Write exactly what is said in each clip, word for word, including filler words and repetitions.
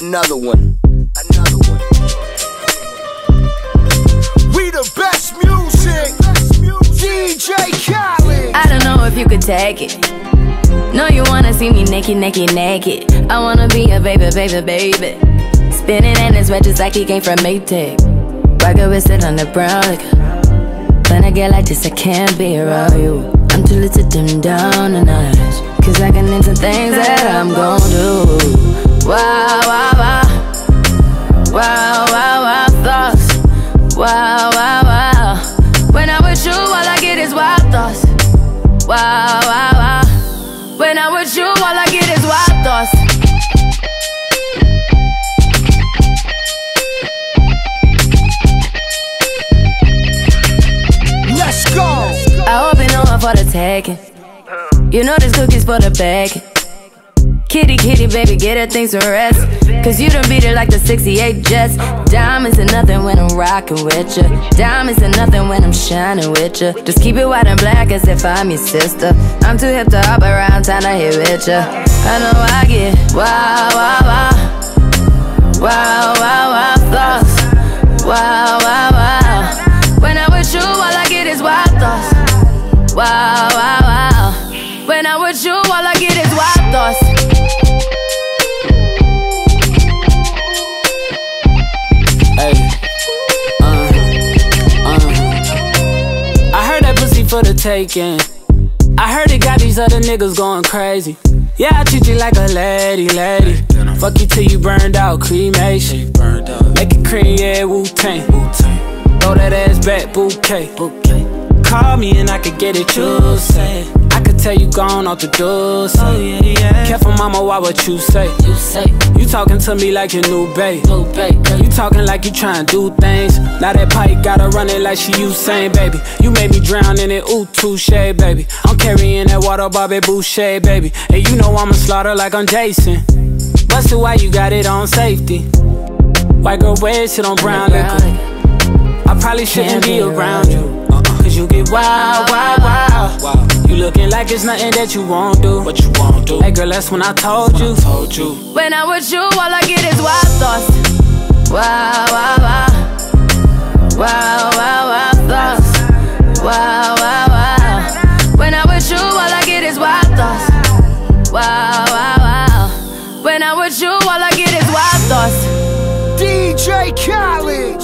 another one. Another one. We the best music. D J Khaled. I don't know if you could take it. No, you wanna see me naked, naked, naked. I wanna be a baby, baby, baby. Spinning in his red just like he came from Maytag. Rocket with it on the brown liquor. When I get like this, I can't be around you. I'm too little to dim down a notch, cause I can into things that I'm gon' do. Wow, wow, wow. Wow, wow, wow, thoughts. Wow, wow, wow. When I'm with you, all I get is wild thoughts. Wow, wow, wow. When I'm with you, all I get is wild thoughts. Let's go. I hope you know I'm for the taking. You know this cookie's for the bag. Kitty, kitty, baby, get her things to rest. Cause you done beat it like the sixty-eight Jets. Diamonds are nothing when I'm rockin' with ya. Diamonds are nothing when I'm shining with ya. Just keep it white and black as if I'm your sister. I'm too hip to hop around town to hit with ya. I know I get wow, wow, wow. Wow, wow, wow, thoughts. Wow, wow, wow. When I'm with you, all I get is wild thoughts. Wow, wow, wow. When I'm with you, all I get is wild thoughts. Hey, uh, uh. I heard that pussy for the taking. I heard it got these other niggas going crazy. Yeah, I treat you like a lady, lady. Fuck you till you burned out, cremation. Make it cream, yeah, Wu-Tang. Throw that ass back, bouquet. Call me and I could get it, you say. I could tell you gone off the door, say. Oh, yeah, yeah. Careful, mama, why what you say? You say you talking to me like your new babe. New babe. You talking like you trying to do things. Now that pipe gotta run it like she Usain, baby. You made me drown in it, ooh, touche, baby. I'm carrying that water, Bobby Boucher, baby. And you know I'ma slaughter like I'm Jason. Busted, why you got it on safety? White girl wear shit on brown liquor. I probably shouldn't be around you. Cause you get wild, wild, wild, wild. You looking like it's nothing that you won't do. What you won't do? Hey girl, that's when I told you. I told you. When I'm with you, all I get is wild thoughts. Wow, wow, wow. Wow, wow, wow, thoughts. Wow, wow, wow. When I'm with you, all I get is wild thoughts. Wow, wow, wow. When I'm with you, all I get is wild thoughts. D J Khaled.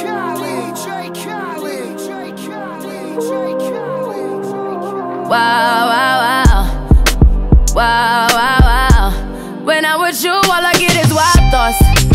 Wow, wow, wow. Wow, wow, wow. When I'm with you, all I get is wild thoughts.